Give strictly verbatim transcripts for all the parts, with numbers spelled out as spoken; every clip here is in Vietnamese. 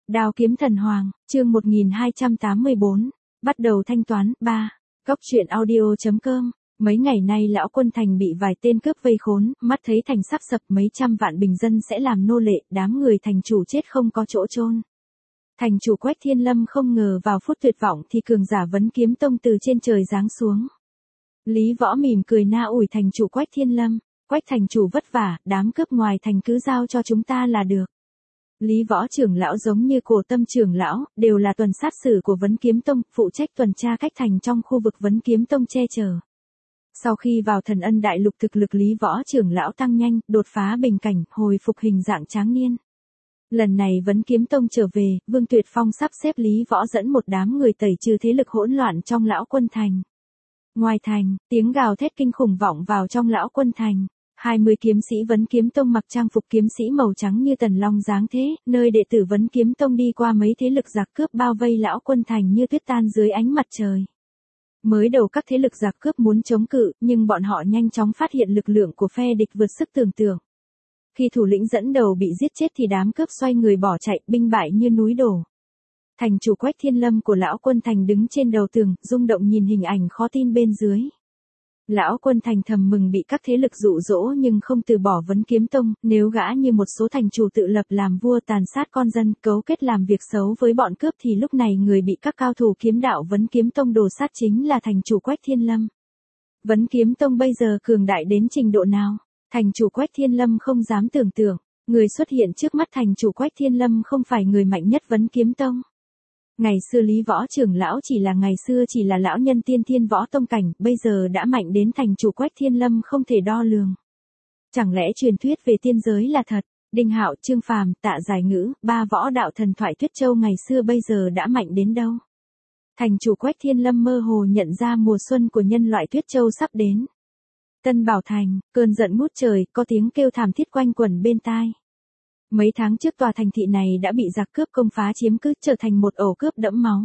Đao kiếm thần hoàng, chương một nghìn hai trăm tám mươi bốn, bắt đầu thanh toán, ba. Góc truyện audio.com. Mấy ngày nay lão quân thành bị vài tên cướp vây khốn, mắt thấy thành sắp sập, mấy trăm vạn bình dân sẽ làm nô lệ, đám người thành chủ chết không có chỗ chôn. Thành chủ Quách Thiên Lâm không ngờ vào phút tuyệt vọng thì cường giả Vấn Kiếm Tông từ trên trời giáng xuống. Lý Võ mỉm cười na ủi thành chủ Quách Thiên Lâm, Quách thành chủ vất vả, đám cướp ngoài thành cứ giao cho chúng ta là được. Lý Võ trưởng lão giống như Cổ Tâm trưởng lão, đều là tuần sát sử của Vấn Kiếm Tông, phụ trách tuần tra cách thành trong khu vực Vấn Kiếm Tông che chở. Sau khi vào Thần Ân Đại Lục, thực lực Lý Võ trưởng lão tăng nhanh, đột phá bình cảnh, hồi phục hình dạng tráng niên. Lần này Vấn Kiếm Tông trở về, Vương Tuyệt Phong sắp xếp Lý Võ dẫn một đám người tẩy trừ thế lực hỗn loạn trong lão quân thành. Ngoài thành, tiếng gào thét kinh khủng vọng vào trong lão quân thành. hai mươi kiếm sĩ Vấn Kiếm Tông mặc trang phục kiếm sĩ màu trắng như tần long dáng thế, nơi đệ tử Vấn Kiếm Tông đi qua mấy thế lực giặc cướp bao vây lão quân thành như tuyết tan dưới ánh mặt trời. Mới đầu các thế lực giặc cướp muốn chống cự, nhưng bọn họ nhanh chóng phát hiện lực lượng của phe địch vượt sức tưởng tượng. Khi thủ lĩnh dẫn đầu bị giết chết thì đám cướp xoay người bỏ chạy, binh bại như núi đổ. Thành chủ Quách Thiên Lâm của lão quân thành đứng trên đầu tường, rung động nhìn hình ảnh khó tin bên dưới. Lão quân thành thầm mừng bị các thế lực dụ dỗ nhưng không từ bỏ Vấn Kiếm Tông, nếu gã như một số thành chủ tự lập làm vua tàn sát con dân, cấu kết làm việc xấu với bọn cướp thì lúc này người bị các cao thủ kiếm đạo Vấn Kiếm Tông đồ sát chính là thành chủ Quách Thiên Lâm. Vấn Kiếm Tông bây giờ cường đại đến trình độ nào? Thành chủ Quách Thiên Lâm không dám tưởng tượng, người xuất hiện trước mắt thành chủ Quách Thiên Lâm không phải người mạnh nhất Vấn Kiếm Tông. Ngày xưa Lý Võ trưởng lão chỉ là ngày xưa chỉ là lão nhân tiên thiên võ tông cảnh, bây giờ đã mạnh đến thành chủ Quách Thiên Lâm không thể đo lường. Chẳng lẽ truyền thuyết về tiên giới là thật? Đinh Hạo, Trương Phàm, Tạ Giải Ngữ, ba võ đạo thần thoại Tuyết Châu ngày xưa bây giờ đã mạnh đến đâu? Thành chủ Quách Thiên Lâm mơ hồ nhận ra mùa xuân của nhân loại Tuyết Châu sắp đến. Tân Bảo Thành, cơn giận ngút trời, có tiếng kêu thảm thiết quanh quẩn bên tai. Mấy tháng trước tòa thành thị này đã bị giặc cướp công phá chiếm cứ, trở thành một ổ cướp đẫm máu.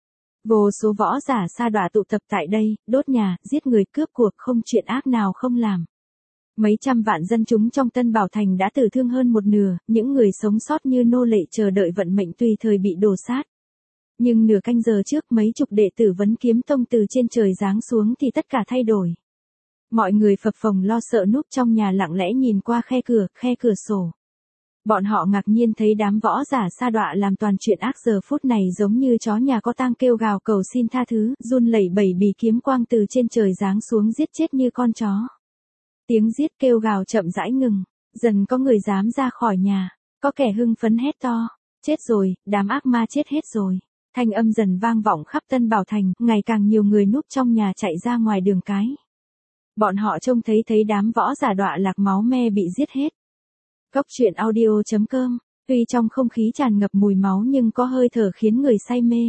Vô số võ giả sa đọa tụ tập tại đây, đốt nhà, giết người, cướp cuộc, không chuyện ác nào không làm. Mấy trăm vạn dân chúng trong Tân Bảo Thành đã tử thương hơn một nửa, những người sống sót như nô lệ chờ đợi vận mệnh tùy thời bị đổ sát. Nhưng nửa canh giờ trước mấy chục đệ tử Vấn Kiếm Tông từ trên trời giáng xuống thì tất cả thay đổi. Mọi người phập phồng lo sợ núp trong nhà lặng lẽ nhìn qua khe cửa, khe cửa sổ. Bọn họ ngạc nhiên thấy đám võ giả sa đọa làm toàn chuyện ác giờ phút này giống như chó nhà có tang kêu gào cầu xin tha thứ, run lẩy bẩy bị kiếm quang từ trên trời giáng xuống giết chết như con chó. Tiếng giết kêu gào chậm rãi ngừng, dần có người dám ra khỏi nhà, có kẻ hưng phấn hét to, chết rồi, đám ác ma chết hết rồi. Thanh âm dần vang vọng khắp Tân Bảo Thành, ngày càng nhiều người núp trong nhà chạy ra ngoài đường cái. Bọn họ trông thấy thấy đám võ giả đọa lạc máu me bị giết hết. Góc truyện audio.com, tuy trong không khí tràn ngập mùi máu nhưng có hơi thở khiến người say mê.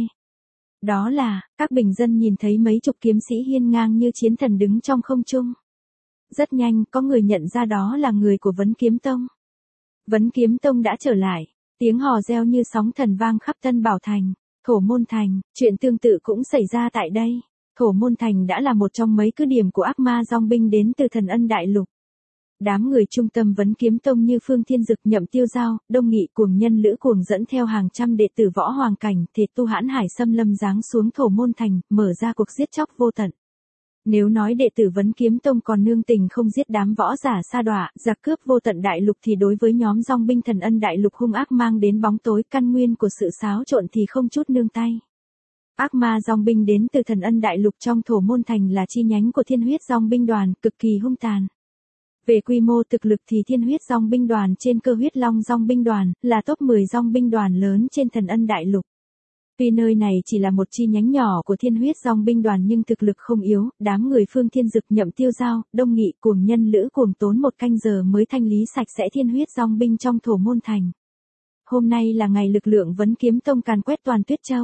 Đó là, các bình dân nhìn thấy mấy chục kiếm sĩ hiên ngang như chiến thần đứng trong không trung. Rất nhanh, có người nhận ra đó là người của Vấn Kiếm Tông. Vấn Kiếm Tông đã trở lại, tiếng hò reo như sóng thần vang khắp Tân Bảo Thành, Thổ Môn Thành, chuyện tương tự cũng xảy ra tại đây. Thổ Môn Thành đã là một trong mấy cứ điểm của ác ma dòng binh đến từ Thần Ân Đại Lục. Đám người trung tâm Vấn Kiếm Tông như Phương Thiên Dực, Nhậm Tiêu Giao, Đông Nghị Cuồng Nhân Lữ Cuồng dẫn theo hàng trăm đệ tử võ hoàng cảnh, thể tu hãn hải xâm lâm giáng xuống Thổ Môn Thành, mở ra cuộc giết chóc vô tận. Nếu nói đệ tử Vấn Kiếm Tông còn nương tình không giết đám võ giả sa đọa, giặc cướp vô tận đại lục thì đối với nhóm dòng binh Thần Ân Đại Lục hung ác mang đến bóng tối căn nguyên của sự xáo trộn thì không chút nương tay. Ác ma dòng binh đến từ Thần Ân Đại Lục trong Thổ Môn Thành là chi nhánh của Thiên Huyết Dòng binh đoàn, cực kỳ hung tàn. Về quy mô thực lực thì Thiên Huyết Dòng binh đoàn trên Cơ Huyết Long Dòng binh đoàn là top mười dòng binh đoàn lớn trên Thần Ân Đại Lục. Tuy nơi này chỉ là một chi nhánh nhỏ của Thiên Huyết Dòng binh đoàn nhưng thực lực không yếu, đám người Phương Thiên Dực, Nhậm Tiêu Giao, Đông Nghị Cuồng Nhân Lữ Cuồng tốn một canh giờ mới thanh lý sạch sẽ Thiên Huyết Dòng binh trong Thổ Môn Thành. Hôm nay là ngày lực lượng Vấn Kiếm Tông càn quét toàn Tuyết Châu.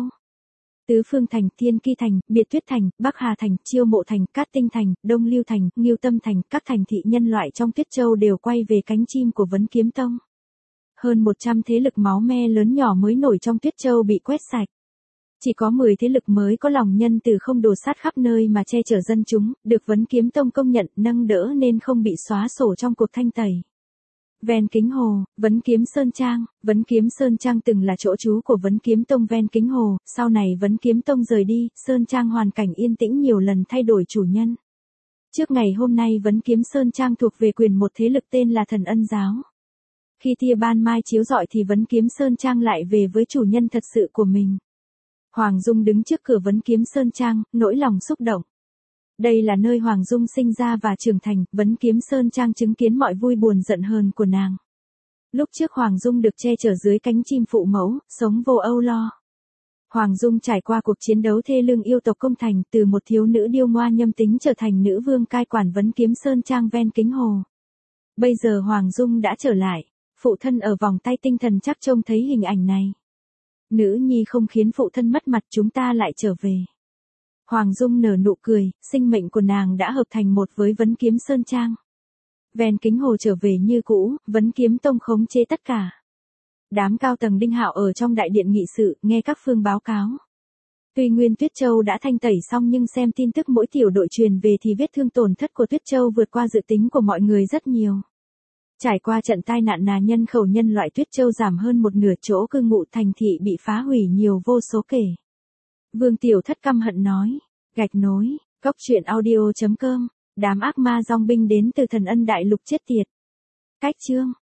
Tứ Phương Thành, Thiên Ki Thành, Biệt Tuyết Thành, Bắc Hà Thành, Chiêu Mộ Thành, Cát Tinh Thành, Đông Lưu Thành, Ngưu Tâm Thành, các thành thị nhân loại trong Tuyết Châu đều quay về cánh chim của Vấn Kiếm Tông. Hơn một trăm thế lực máu me lớn nhỏ mới nổi trong Tuyết Châu bị quét sạch. Chỉ có mười thế lực mới có lòng nhân từ không đổ sát khắp nơi mà che chở dân chúng, được Vấn Kiếm Tông công nhận, nâng đỡ nên không bị xóa sổ trong cuộc thanh tẩy. Ven Kính Hồ, Vấn Kiếm Sơn Trang. Vấn Kiếm Sơn Trang từng là chỗ trú của Vấn Kiếm Tông ven Kính Hồ, sau này Vấn Kiếm Tông rời đi, Sơn Trang hoàn cảnh yên tĩnh nhiều lần thay đổi chủ nhân. Trước ngày hôm nay Vấn Kiếm Sơn Trang thuộc về quyền một thế lực tên là Thần Ân Giáo. Khi tia ban mai chiếu rọi thì Vấn Kiếm Sơn Trang lại về với chủ nhân thật sự của mình. Hoàng Dung đứng trước cửa Vấn Kiếm Sơn Trang, nỗi lòng xúc động. Đây là nơi Hoàng Dung sinh ra và trưởng thành, Vấn Kiếm Sơn Trang chứng kiến mọi vui buồn giận hờn của nàng. Lúc trước Hoàng Dung được che chở dưới cánh chim phụ mẫu, sống vô âu lo. Hoàng Dung trải qua cuộc chiến đấu thê lương yêu tộc công thành, từ một thiếu nữ điêu ngoa nhâm tính trở thành nữ vương cai quản Vấn Kiếm Sơn Trang ven Kính Hồ. Bây giờ Hoàng Dung đã trở lại, phụ thân ở vòng tay tinh thần chắc trông thấy hình ảnh này. Nữ nhi không khiến phụ thân mất mặt, chúng ta lại trở về. Hoàng Dung nở nụ cười, sinh mệnh của nàng đã hợp thành một với Vấn Kiếm Sơn Trang. Ven Kính Hồ trở về như cũ, Vấn Kiếm Tông khống chế tất cả. Đám cao tầng Đinh Hạo ở trong đại điện nghị sự, nghe các phương báo cáo. Tuy Nguyên Tuyết Châu đã thanh tẩy xong nhưng xem tin tức mỗi tiểu đội truyền về thì vết thương tổn thất của Tuyết Châu vượt qua dự tính của mọi người rất nhiều. Trải qua trận tai nạn nà nhân khẩu nhân loại Tuyết Châu giảm hơn một nửa, chỗ cư ngụ thành thị bị phá hủy nhiều vô số kể. Vương Tiểu Thất căm hận nói, gạch nối, góc truyện audio chấm com, đám ác ma dòng binh đến từ Thần Ân Đại Lục chết tiệt. Cách chương